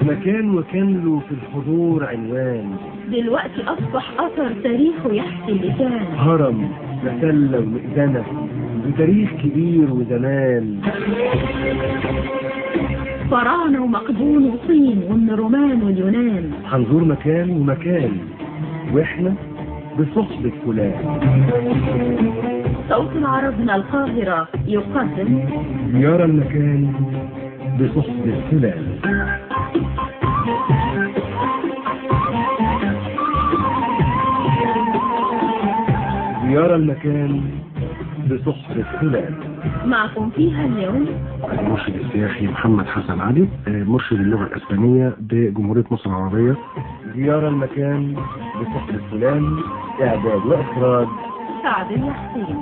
مكان وكان له في الحضور عنوان، دلوقتي أصبح أثر تاريخه يحكي اللسان. هرم مسلة ومئذنة وتاريخ كبير وزمان، فراعنة ومقدون وصين والرومان واليونان. هنزور مكان ومكان واحنا بصحبة فلان. صوت العرب من القاهرة يقدم يرى المكان بصحبة فلان. يرى المكان بصحبة فلان. معكم فيها اليوم المرشد السياحي محمد حسن علي، مرشد اللغة الإسبانية بجمهورية مصر العربية. يرى المكان بصحبة فلان، إعداد وإخراج سعد الحسين.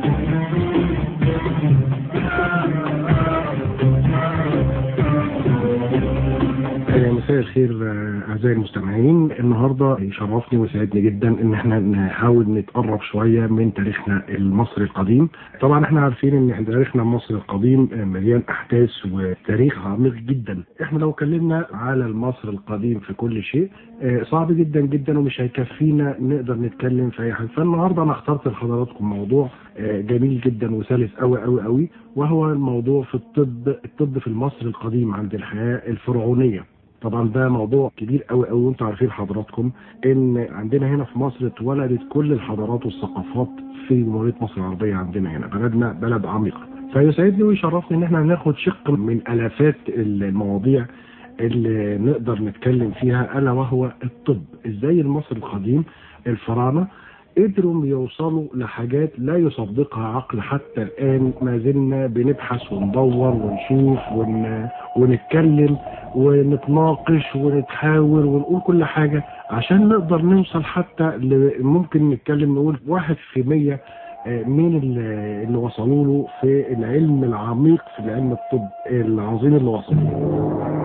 مساء الخير أعزائي المستمعين. النهاردة يشرفني ويسعدني جدا إن احنا نحاول نتقرب شوية من تاريخنا المصري القديم. طبعا احنا عارفين إن تاريخنا المصري القديم مليان أحداث وتاريخ عميق جدا. احنا لو اتكلمنا على المصري القديم في كل شيء صعب جدا جدا ومش هيكفينا نقدر نتكلم في أي حاجة. فالنهاردة أنا اخترت لحضراتكم موضوع جميل جدا وسلس قوي قوي قوي، وهو الموضوع في الطب في المصري القديم عند الحياة الفرعونية. طبعا ده موضوع كبير قوي قوي، وانتم عارفين حضراتكم ان عندنا هنا في مصر اتولدت كل الحضارات والثقافات في جمهورية مصر العربية. عندنا هنا بلدنا بلد عميقة، فيسعدني ويشرفني ان احنا ناخد شق من الافات المواضيع اللي نقدر نتكلم فيها، الا وهو الطب. ازاي المصري القديم الفراعنة قدروا يوصلوا لحاجات لا يصدقها عقل حتى الآن. ما زلنا بنبحث وندور ونشوف ونتكلم ونتناقش ونتحاور ونقول كل حاجة عشان نقدر نوصل حتى ممكن نتكلم نقول 1% من اللي وصلوا له في العلم العميق، في العلم الطب العظيم اللي وصلوا له.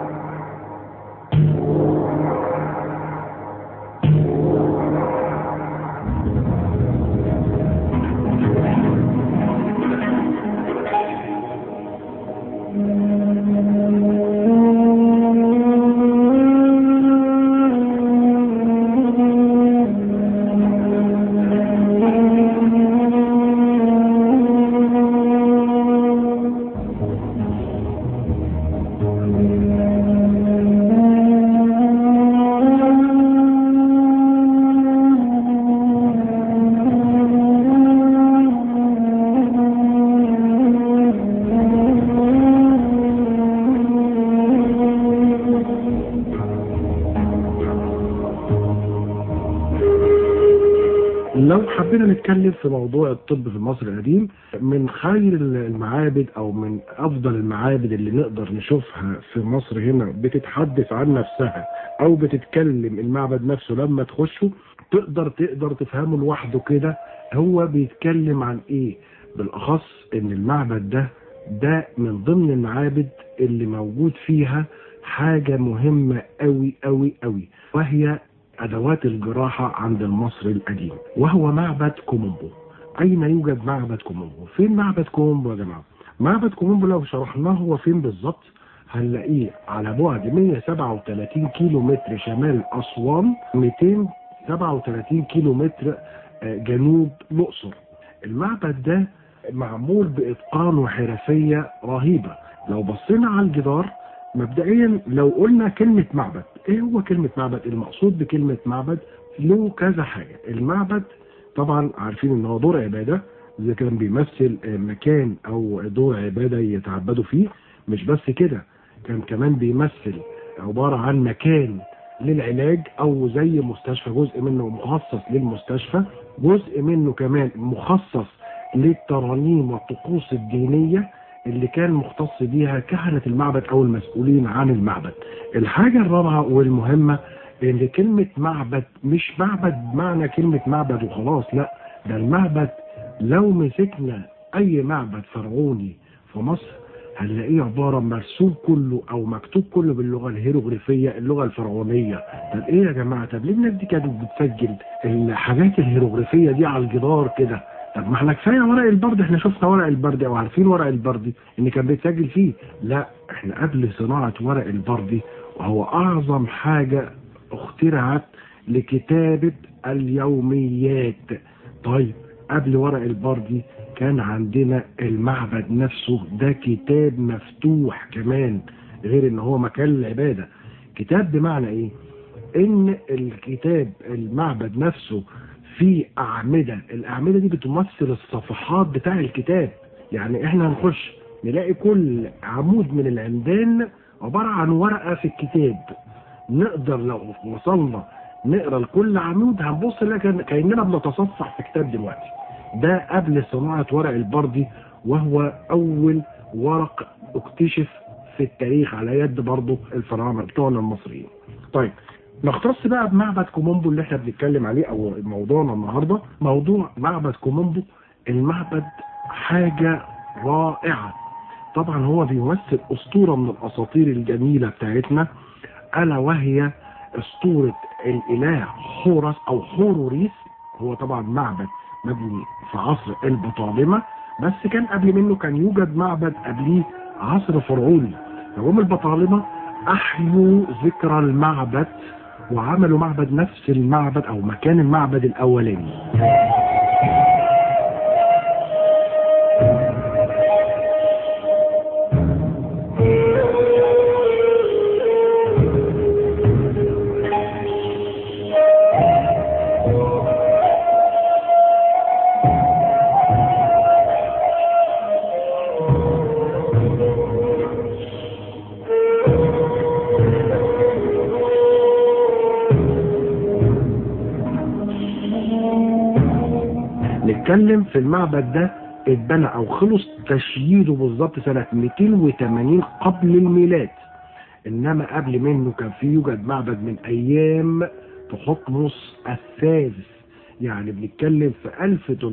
لو حبينا نتكلم في موضوع الطب في مصر القديم، من خير المعابد او من افضل المعابد اللي نقدر نشوفها في مصر هنا بتتحدث عن نفسها او بتتكلم، المعبد نفسه لما تخشه تقدر تفهمه لوحده كده هو بيتكلم عن ايه. بالاخص ان المعبد ده من ضمن المعابد اللي موجود فيها حاجة مهمة قوي قوي قوي، وهي أدوات الجراحة عند المصري القديم، وهو معبد كومومبو. أين يوجد معبد كومومبو؟ فين معبد كومومبو يا جماعة؟ معبد كومومبو لو شرحناه هو فين بالظبط هنلاقيه على بعد 137 كيلو متر شمال أسوان، 237 كيلو متر جنوب الأقصر. المعبد ده معمول بإتقان وحرفية رهيبة. لو بصينا على الجدار مبدئيا، لو قلنا كلمة معبد، ايه هو كلمة معبد؟ المقصود بكلمة معبد له كذا حاجة. المعبد طبعا عارفين ان هو دور عبادة، اذا كان بيمثل مكان او دور عبادة يتعبدوا فيه. مش بس كده، كان كمان بيمثل عبارة عن مكان للعلاج او زي مستشفى، جزء منه مخصص للمستشفى، جزء منه كمان مخصص للترانيم والطقوس الدينية اللي كان مختص بيها كهنة المعبد او المسؤولين عن المعبد. الحاجة الرابعة والمهمة ان كلمة معبد مش معبد معنى كلمة معبد وخلاص، لا، ده المعبد لو مسكنا اي معبد فرعوني في مصر هنلاقيه عبارة مرسوم كله او مكتوب كله باللغة الهيروغليفية، اللغة الفرعونية. طب ايه يا جماعة؟ طب ليه الناس دي كانت بتسجل الحاجات الهيروغليفية دي على الجدار كده؟ طب ما احنا كفايه ورق البرد، احنا شفنا ورق البرد او عارفين ورق البرد ان كان بيتسجل فيه. لا، احنا قبل صناعه ورق البرد هو أعظم حاجة اخترعت لكتابة اليوميات. طيب قبل ورق البردي كان عندنا المعبد نفسه، ده كتاب مفتوح كمان، غير ان هو مكان العبادة. كتاب بمعنى ايه؟ ان الكتاب المعبد نفسه فيه أعمدة، الأعمدة دي بتمثل الصفحات بتاع الكتاب. يعني احنا هنخش نلاقي كل عمود من العمدان عبارة عن ورقة في الكتاب. نقدر لو وصلنا نقرا لكل عمود هنبص نلاقي كأننا بنتصفح في كتاب دلوقتي. ده قبل صناعة ورق البردي، وهو أول ورق اكتشف في التاريخ على يد برضه الفراعنة بتوعنا المصريين. طيب نختص بقى بمعبد كومومبو اللي احنا بنتكلم عليه، او موضوعنا النهارده موضوع معبد كومومبو. المعبد حاجة رائعة، طبعا هو بيمثل أسطورة من الأساطير الجميلة بتاعتنا، ألا وهي أسطورة الإله حورس أو حوروريس. هو طبعا معبد مبني في عصر البطالمة، بس كان قبل منه كان يوجد معبد قبليه عصر فرعوني. فهم البطالمة أحيوا ذكرى المعبد وعملوا معبد نفس المعبد أو مكان المعبد الأولاني. نتكلم في المعبد ده اتبنى او خلص تشييده بالظبط سنة 280 قبل الميلاد. انما قبل منه كان في يوجد معبد من ايام تحتمس الثالث، يعني بنتكلم في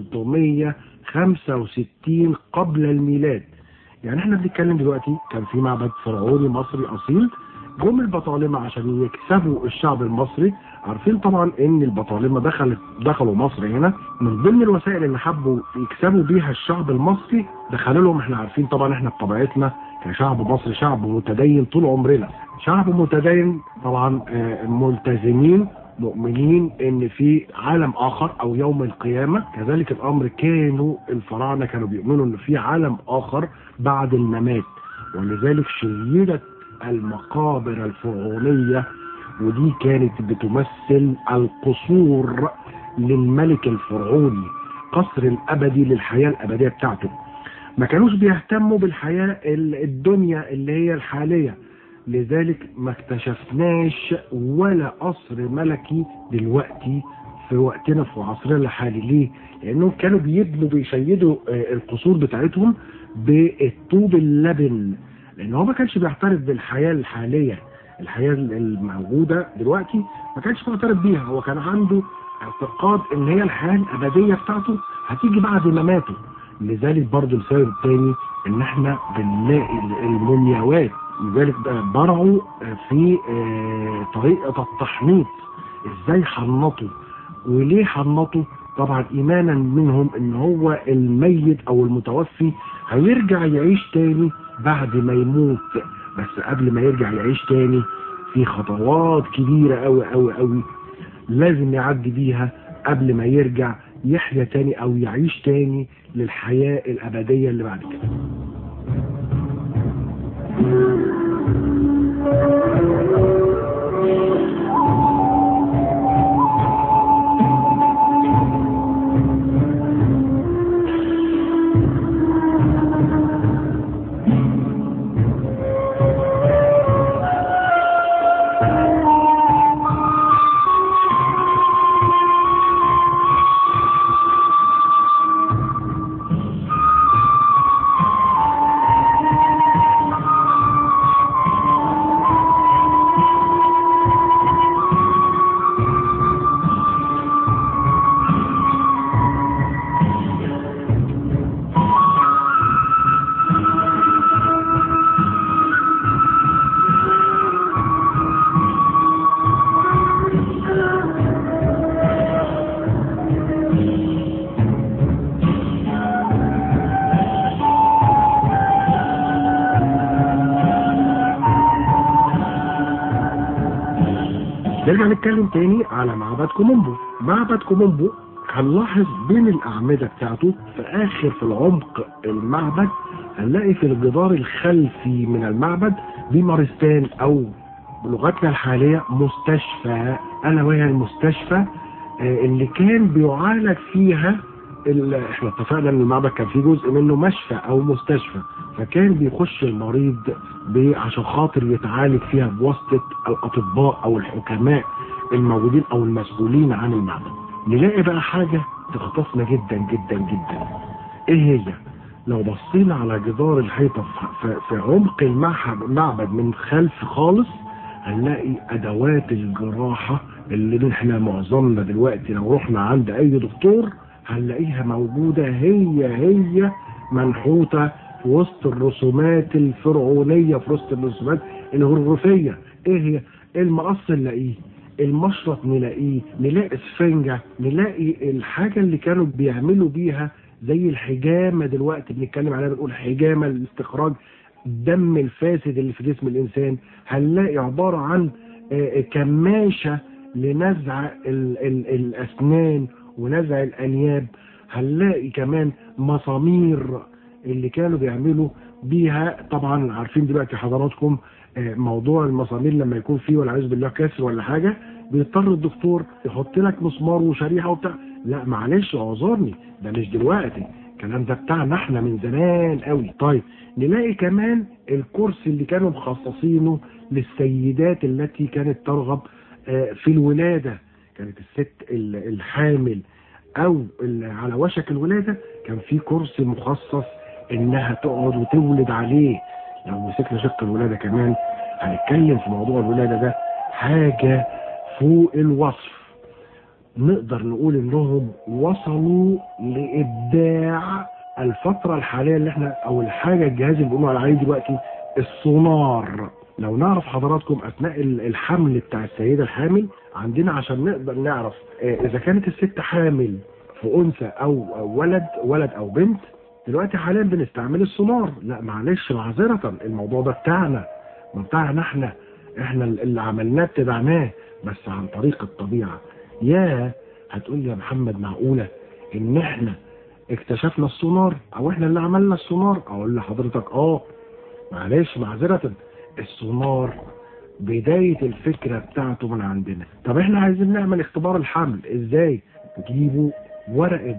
1365 قبل الميلاد. يعني احنا بنتكلم دلوقتي كان في معبد فرعوني مصري اصيل. جم البطالمة عشان يكسبوا الشعب المصري، عارفين طبعا ان البطالمة دخلوا مصر هنا، من ضمن الوسائل اللي حبوا يكسبوا بيها الشعب المصري دخلوا لهم. احنا عارفين طبعا احنا بطبيعتنا كشعب مصري شعب متدين طول عمرنا، شعب متدين طبعا، ملتزمين مؤمنين ان في عالم اخر او يوم القيامة. كذلك الامر كانوا الفراعنة كانوا بيؤمنوا ان في عالم اخر بعد الممات، ولذلك شيدت المقابر الفرعونية، ودي كانت بتمثل القصور للملك الفرعوني، قصر الابدي للحياة الابدية بتاعته. ما كانوش بيهتموا بالحياة الدنيا اللي هي الحالية، لذلك ما اكتشفناش ولا قصر ملكي دلوقتي في وقتنا في عصرنا الحالي. ليه؟ لانهم كانوا بيشيدوا القصور بتاعتهم بالطوب اللبن، لان هو ما كانش بيعترف بالحياة الحالية. الحياة الموجودة دلوقتي ما كانش معترف بيها، هو كان عنده اعتقاد ان هي الحياة الابدية بتاعته هتيجي بعد ما ماتوا. لذلك برضو السبب الثاني ان احنا بنلاقي المومياوات، لذلك برعوا في طريقة التحنيط، ازاي حنطوا وليه حنطوا. طبعا ايمانا منهم ان هو الميت او المتوفي هيرجع يعيش تاني بعد ما يموت، بس قبل ما يرجع يعيش تاني في خطوات كبيرة قوي قوي قوي لازم يعدي بيها قبل ما يرجع يحيا تاني او يعيش تاني للحياة الابدية اللي بعد كده. نرجع نتكلم تاني على معبد كومومبو. معبد كومومبو هنلاحظ بين الأعمدة بتاعته في العمق المعبد هنلاقي في الجدار الخلفي من المعبد بمارستان أو بلغتنا الحالية مستشفى، ألا وهي المستشفى اللي كان بيعالج فيها احنا اتفقنا ان المعبد كان فيه جزء منه مشفى او مستشفى، فكان بيخش المريض عشان خاطر يتعالج فيها بواسطة الاطباء او الحكماء الموجودين او المسؤولين عن المعبد. نلاقي بقى حاجة تخطفنا جدا جدا جدا. ايه هي؟ لو بصينا على جدار الحيطة في عمق المعبد من خلف خالص هنلاقي ادوات الجراحة اللي احنا معظمنا دلوقتي لو رحنا عند اي دكتور هنلاقيها موجودة هي منحوتة في وسط الرسومات الفرعونية، في وسط الرسومات الهيروغليفية. ايه هي؟ المقص نلاقيه، المشرط نلاقيه، نلاقي اسفنجة، نلاقي الحاجة اللي كانوا بيعملوا بيها زي الحجامة دلوقتي بنتكلم عليها، بنقول حجامة لاستخراج الدم الفاسد اللي في جسم الإنسان. هنلاقي عبارة عن كماشة لنزع الأسنان ونزع الأنياب. هنلاقي كمان مسامير اللي كانوا بيعملوا بيها. طبعا عارفين دلوقتي حضراتكم موضوع المسامير لما يكون فيه والعياذ بالله كسر ولا حاجة بيضطر الدكتور يحط لك مسمار وشريحة وبتاع. لا معلش اعذرني، ده مش دلوقتي، الكلام ده بتاعنا احنا من زمان قوي. طيب نلاقي كمان الكرسي اللي كانوا مخصصينه للسيدات التي كانت ترغب في الولادة، كانت الست الحامل او على وشك الولادة كان في كرسي مخصص انها تقعد وتولد عليه. لو مسكنا شق الولادة كمان هنتكلم في موضوع الولادة ده حاجة فوق الوصف. نقدر نقول انهم وصلوا لابداع الفترة الحالية اللي احنا او الحاجة الجهاز اللي بيقولوا عليه دلوقتي السونار. لو نعرف حضراتكم اثناء الحمل بتاع السيدة الحامل عندنا عشان نقدر نعرف اذا كانت الست حامل في انثى او ولد او بنت، دلوقتي حاليا بنستعمل السونار. لا معلش معذرة، الموضوع ده بتاعنا احنا اللي عملناه ابتدعناه بس عن طريق الطبيعة. يا هتقول لي يا محمد معقولة ان احنا اكتشفنا السونار او احنا اللي عملنا السونار؟ اقول لحضرتك معلش معذرة، السونار بداية الفكرة بتاعته من عندنا. طب احنا عايزين نعمل اختبار الحمل ازاي؟ نجيبوا ورقة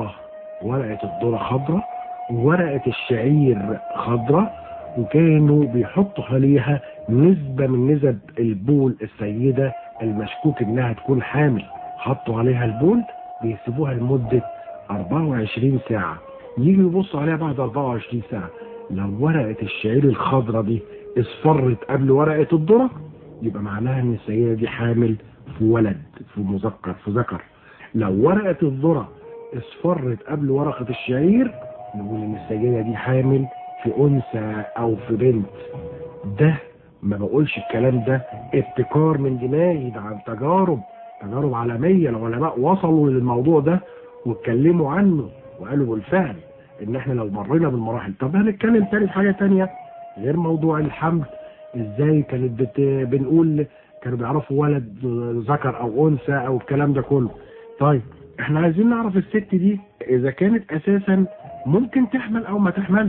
الذرة خضراء وورقة الشعير خضراء، وكانوا بيحطوا عليها نسبة من نسب البول السيدة المشكوك انها تكون حامل. حطوا عليها البول بيسيبوها لمدة 24 ساعة، يجي يبصوا عليها بعد 24 ساعة. لو ورقة الشعير الخضراء دي اصفرت قبل ورقة الذرة يبقى معناها ان السيدة دي حامل في ولد، في ذكر. لو ورقة الذرة اصفرت قبل ورقة الشعير نقول ان السيدة دي حامل في انثى او في بنت. ده ما بقولش الكلام ده ابتكار من دماغي، ده عن تجارب عالمية. العلماء وصلوا للموضوع ده واتكلموا عنه وقالوا بالفعل ان احنا لو مرينا بالمراحل. طب هنتكلم تاني في حاجة تانية غير موضوع الحمل. ازاي كانت بنقول كانوا بيعرفوا ولد ذكر او انثى او الكلام ده كله؟ طيب احنا عايزين نعرف الست دي اذا كانت اساسا ممكن تحمل او ما تحملش.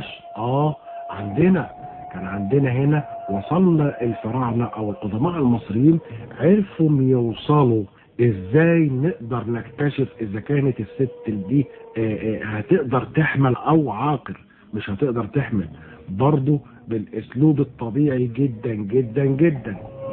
كان عندنا هنا وصلنا الفراعنة او القدماء المصريين عرفوا يوصلوا ازاي نقدر نكتشف اذا كانت الست دي هتقدر تحمل او عاقر مش هتقدر تحمل، برضو بالاسلوب الطبيعي جدا جدا جدا.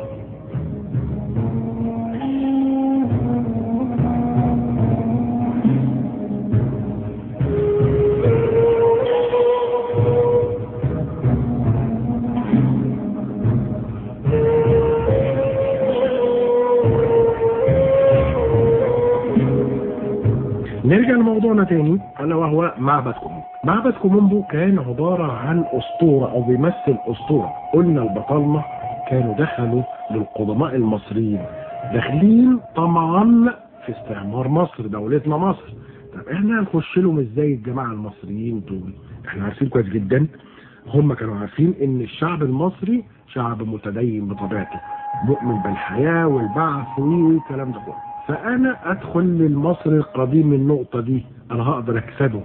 نرجع لموضوعنا تاني الا وهو معبد كومومبو. معبد كومومبو كان عبارة عن اسطورة او بيمثل اسطورة. قلنا البطالمة كانوا دخلوا للقدماء المصريين داخلين طمعا في استعمار مصر، دولتنا مصر. طب احنا هنخش لهم ازاي الجماعة المصريين دول؟ احنا عارفين كويس جدا، هم كانوا عارفين ان الشعب المصري شعب متدين بطبيعته، مؤمن بالحياة والبعث والكلام ده كله. فأنا أدخل للمصري القديم من النقطة دي، أنا هقدر أكسبه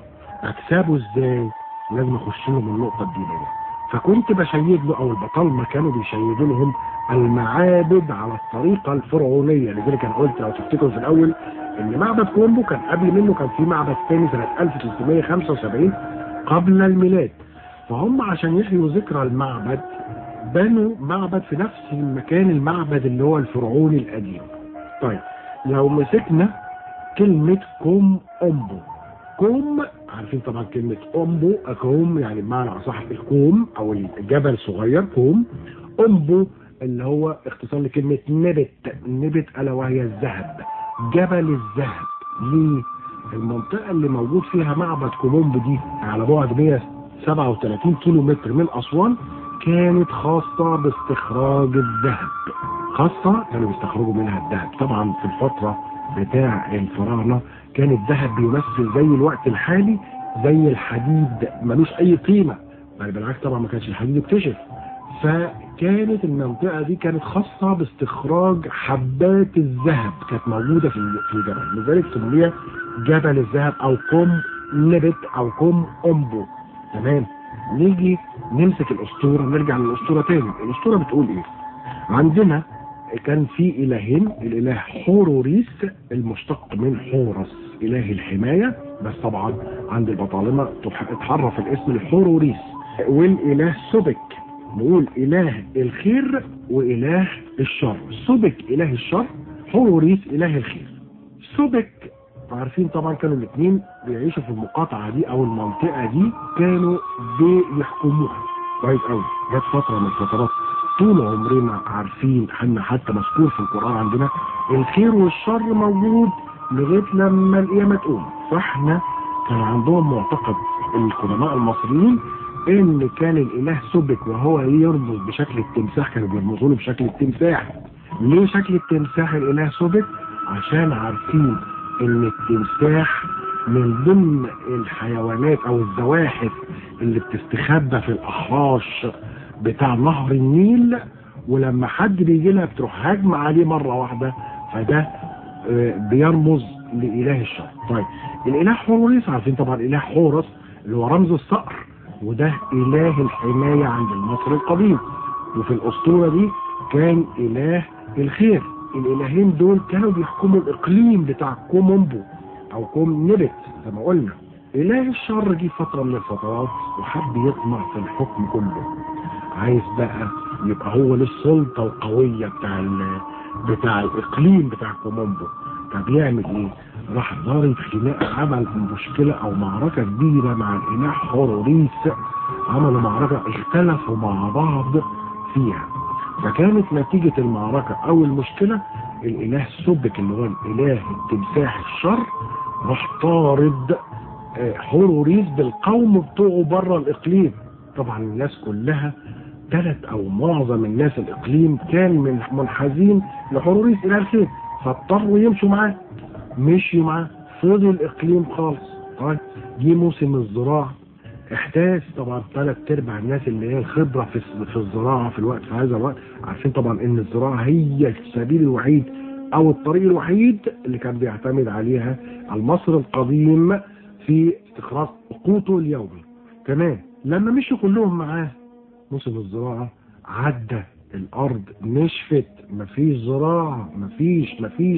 إزاي؟ لازم أخش له من النقطة الدينية. فكنت بشيد له، أو البطالمة كانوا بيشيدوا لهم المعابد على الطريقة الفرعونية. لذلك أنا قلت لو تفتكروا في الأول إن معبد كومبو كان قبل منه كان في معبد ثاني سنة 1375 قبل الميلاد. فهم عشان يحيوا ذكرى المعبد بنوا معبد في نفس المكان، المعبد اللي هو الفرعوني القديم. طيب لو مسكنا كلمة كوم أمبو، كوم عارفين طبعا كلمة أمبو، كوم يعني بمعنى أصح الكوم أو الجبل صغير كوم. أمبو اللي هو اختصار لكلمة نبت ألا وهي الذهب، جبل الذهب. ليه؟ المنطقة اللي موجود فيها معبد كومومبو دي على بعد 137 كيلو متر من أسوان كانت خاصة باستخراج الذهب، خاصة كانوا بيستخرجوا منها الذهب. طبعا في الفترة بتاع الفراعنة كان الذهب بيمثل زي الوقت الحالي زي الحديد، ملوش أي قيمة، بل بالعكس طبعا ما كانش الحديد اكتشف. فكانت المنطقة دي كانت خاصة باستخراج حبات الذهب، كانت موجودة في الجبل، لذلك سميها جبل الذهب أو كوم نبت أو كوم أمبو. تمام. نيجي نمسك الأسطورة، نرجع للأسطورة تاني. الأسطورة بتقول إيه؟ عندنا كان في إلهين، الإله حوروريس المشتق من حورس إله الحماية، بس طبعا عند البطالمة اتحرف الاسم لحوروريس، والإله سوبك، نقول إله الخير وإله الشر. سوبك إله الشر، حوروريس إله الخير. سوبك عارفين طبعا كانوا الاثنين بيعيشوا في المقاطعة دي أو المنطقة دي، كانوا بيحكموها كويس قوي. جت فترة من الفترات طول عمرنا عارفين، حتى مذكور في القرآن عندنا الخير والشر موجود لغاية لما القيامة تقوم. فاحنا كان عندهم معتقد القدماء المصريين ان كان الاله سوبك وهو يرمز بشكل التمساح، كانوا بيرمزوا له بشكل التمساح. ليه شكل التمساح الاله سوبك؟ عشان عارفين ان التمساح من ضمن الحيوانات او الزواحف اللي بتستخبى في الاحراش بتاع نهر النيل، ولما حد بيجي لها بتروح هاجمه عليه مره واحده، فده بيرمز لإله الشر. طيب الإله حورس عارفين طبعا إله حورس اللي هو رمز الصقر، وده إله الحماية عند المصري القديم. وفي الأسطورة دي كان إله الخير. الإلهين دول كانوا بيحكموا الإقليم بتاع كومومبو أو كوم نبت زي ما قلنا. إله الشر جه فترة من الفترات وحب يطمع في الحكم كله، عايز بقى يبقى هو للسلطة القوية بتاع الإقليم بتاع كومومبو. طب يعمل إيه؟ راح ضارب خناقة، عمل مشكلة أو معركة كبيرة مع الإله حوروريس، عملوا معركة اختلفوا مع بعض فيها. فكانت نتيجة المعركة أو المشكلة الإله سوبك اللي هو الإله التمساح الشر راح طارد حوروريس بالقوم بتوعه بره الإقليم. طبعا الناس كلها او معظم الناس الاقليم كان من منحازين لحوروريس الى الخير، فاضطروا يمشوا معاه. مشيوا معاه فضل الاقليم خالص. طيب جه موسم الزراعه، احداث طبعا 3/4 الناس اللي هي الخبره في الزراعه في هذا الوقت عارفين طبعا ان الزراعه هي السبيل الوحيد او الطريق الوحيد اللي كان بيعتمد عليها المصري القديم في استخراج قوته اليومي. تمام. لما مشوا كلهم معاه موسم الزراعة عدى، الأرض نشفت، مفيش زراعة، مفيش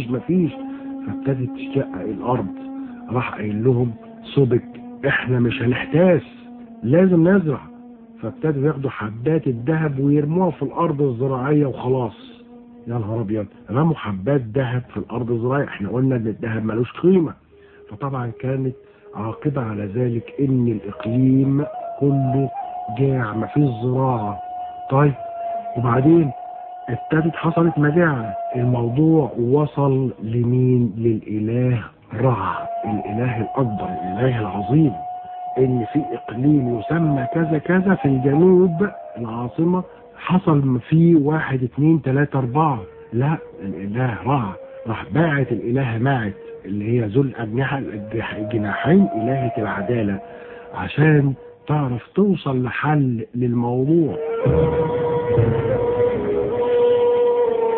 فابتدت تشقق الأرض. راح قايل لهم سوبك احنا مش هنحتاس، لازم نزرع. فابتدوا ياخدوا حبات الذهب ويرموها في الأرض الزراعية وخلاص. يا نهار أبيض، رموا حبات ذهب في الأرض الزراعية. احنا قلنا ان الذهب ملوش قيمة. فطبعا كانت عاقبة على ذلك ان الإقليم كله جاع، مفيش زراعة. طيب وبعدين ابتدت حصلت مجاعة. الموضوع وصل لمين؟ للإله رع، الإله الأكبر، الإله العظيم، إن في إقليم يسمى كذا كذا في الجنوب العاصمة حصل فيه 1 2 3 4. لا، الإله رع راح باعت الإله ماعت اللي هي ذو الأجنحة الجناحين، إلهة العدالة، عشان تعرف توصل لحل للموضوع.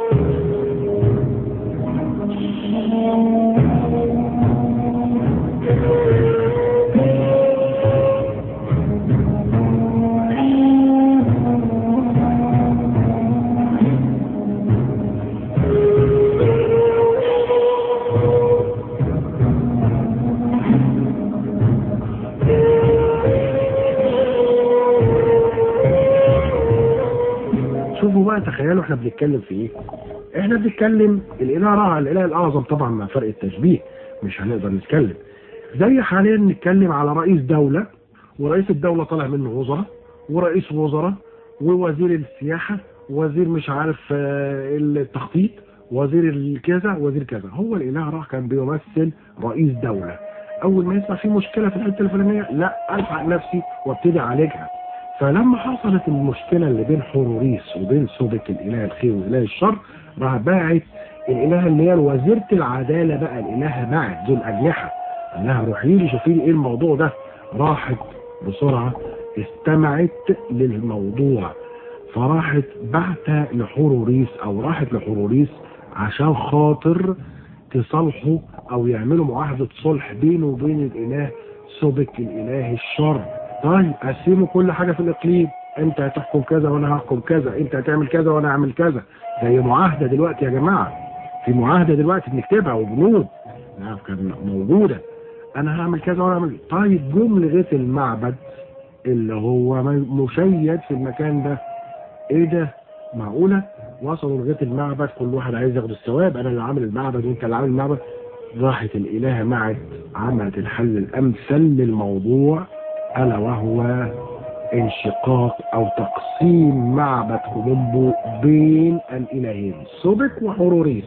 شوفوا بقى، تخيلوا احنا بنتكلم في ايه. احنا بنتكلم الاله رع، الاله الاعظم طبعا مع فرق التشبيه مش هنقدر نتكلم. زي حاليا نتكلم على رئيس دولة، ورئيس الدولة طالع منه وزراء ورئيس وزراء ووزير السياحة، وزير مش عارف التخطيط، وزير الكذا، وزير كذا. هو الاله رع كان بيمثل رئيس دولة. اول ما يسمع في مشكلة في الحتة الفلانية، لا الحق نفسي وابتدي اعالجها. فلما حصلت المشكلة اللي بين حوروريس وبين سوبك الاله الخير واله الشر، راح باعت الاله اللي هي وزيرة العدالة بقى، الاله معت ذو الاجنحة، قال لها روحي لي شوفي لي ايه الموضوع ده. راحت بسرعة استمعت للموضوع، فراحت بعتها لحوروريس، او راحت لحوروريس عشان خاطر تصالحوا او يعملوا معاهدة صلح بينه وبين الاله سوبك الاله الشر. طيب قسموا كل حاجة في الاقليم، انت هتحكم كذا وانا هحكم كذا، انت هتعمل كذا وانا هعمل كذا. زي معاهدة دلوقتي يا جماعة، في معاهدة دلوقتي بنكتبها وبنود كان موجودة، انا هعمل كذا وانا هعمل. طيب جم لغاية المعبد اللي هو مشيد في المكان ده. ايه ده؟ معقولة؟ وصلوا لغاية المعبد، كل واحد عايز ياخد الثواب، انا اللي عامل المعبد وانت اللي عامل المعبد. راحت الالهة معت عملت الحل الامثل للموضوع، الا وهو انشقاق او تقسيم معبد كولومبو بين الالهين سوبك وحوروريس.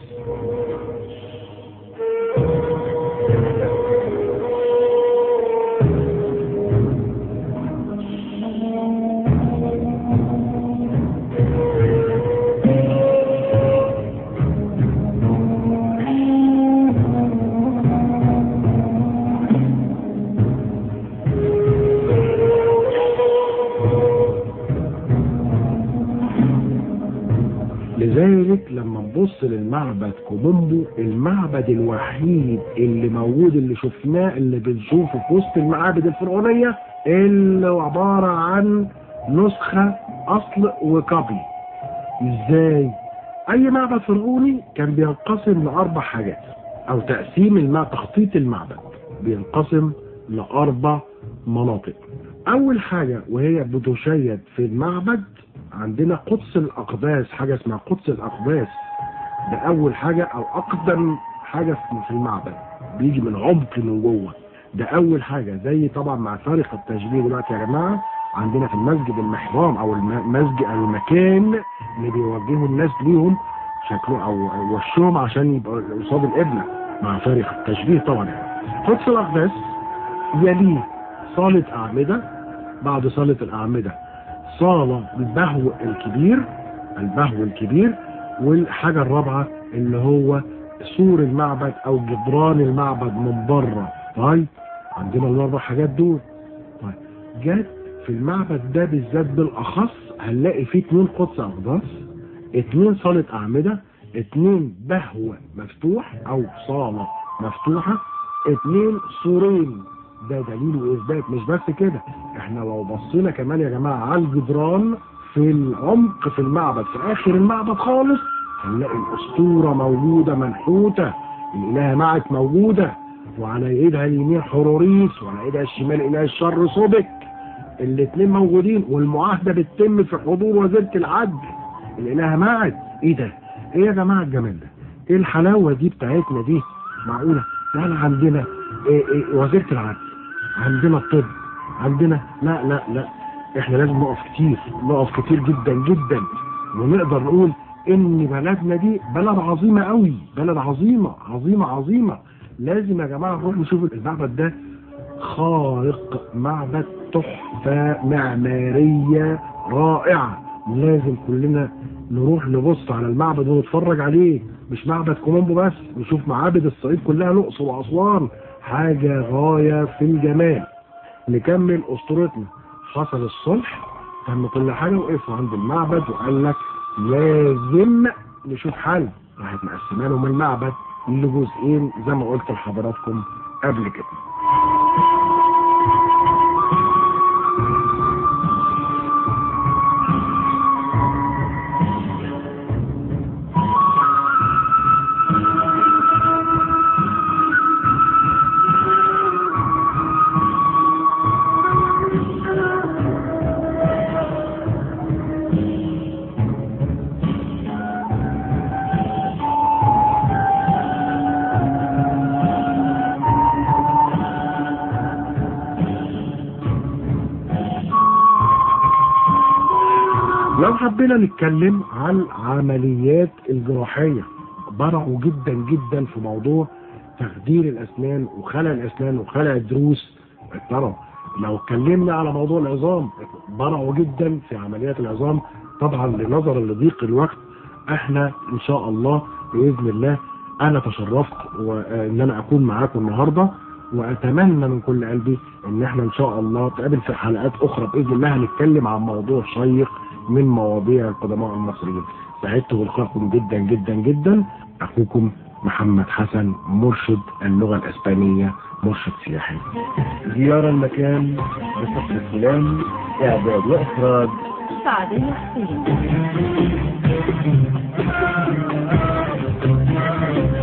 لذلك لما نبص للمعبد كولومبو، المعبد الوحيد اللي موجود اللي شفناه اللي بنشوفه في وسط المعابد الفرعونية اللي عبارة عن نسخة اصل وكوبي. ازاي؟ اي معبد فرعوني كان بينقسم لاربع حاجات، او تقسيم تخطيط المعبد بينقسم لاربع مناطق. اول حاجة وهي بتشيد في المعبد عندنا قدس الأقداس، حاجة اسمها قدس الأقداس. ده أول حاجة أو أقدم حاجة في المعبد، بيجي من عمق من جوه. ده أول حاجة. زي طبعا مع فارق التشبيه دلوقتي يا جماعة عندنا في المسجد المحرام أو المسجد المكان اللي بيوجهوا الناس ليهم شكله أو وشهم عشان يبقى قصاد القبلة، مع فارق التشبيه طبعا. قدس الأقداس يليه صالة أعمدة، بعد صالة الأعمدة صالة البهو الكبير، والحاجة الرابعة اللي هو سور المعبد او جدران المعبد من بره. طيب عندنا الاربع حاجات دول. طيب جت في المعبد ده بالذات بالاخص هنلاقي فيه 2 قدس اقداس، 2 صالة اعمدة، 2 بهو مفتوح او صالة مفتوحة، 2 سورين. ده دليل واثبات. مش بس كده، احنا لو بصينا كمان يا جماعه على الجدران في العمق في المعبد في اخر المعبد خالص هنلاقي الاسطوره موجوده منحوته، الاله معت موجوده، وعلى ايدها اليمين حوروريس وعلى ايدها الشمال اله الشر سوبك. الاثنين موجودين، والمعاهده بتتم في حضور وزيره العدل الاله معت. ايه ده؟ ايه يا جماعه الجمال ده؟ ايه الحلاوه دي بتاعتنا دي؟ معقوله؟ يعني عندنا وزيره العدل، عندنا الطب، عندنا لا احنا لازم نقف كتير جدا جدا، ونقدر نقول ان بلدنا دي بلد عظيمة قوي، بلد عظيمة. لازم يا جماعة نروح نشوف المعبد ده خارق، معبد تحفة معمارية رائعة. لازم كلنا نروح نبص على المعبد ونتفرج عليه. مش معبد كولومبو بس، نشوف معابد الصعيد كلها، الأقصر وأسوان، حاجة غاية في الجمال. نكمل أسطورتنا. حصل الصلح، تم كل حاجة، وقفوا عند المعبد وقال لك لازم نشوف حل. راحت مقسمة لهم المعبد لجزئين زي ما قلت لحضراتكم قبل كده. حبينا نتكلم عن العمليات الجراحية. برعوا جدا جدا في موضوع تخدير الأسنان وخلع الأسنان وخلع الضروس. ترى لو اتكلمنا على موضوع العظام، برعوا جدا في عمليات العظام. طبعا لنظرا لضيق الوقت احنا ان شاء الله باذن الله انا تشرفت وان انا اكون معاكم النهارده، واتمنى من كل قلبي ان احنا ان شاء الله نتقابل في حلقات اخرى باذن الله هنتكلم عن موضوع شيق من مواضيع القدماء المصريين. سعدت بلقائكم جدا جدا جدا. اخوكم محمد حسن، مرشد اللغة الاسبانية، مرشد سياحي. زيارة المكان بصحبة فلان، اعداد واخراج سعدية حسين.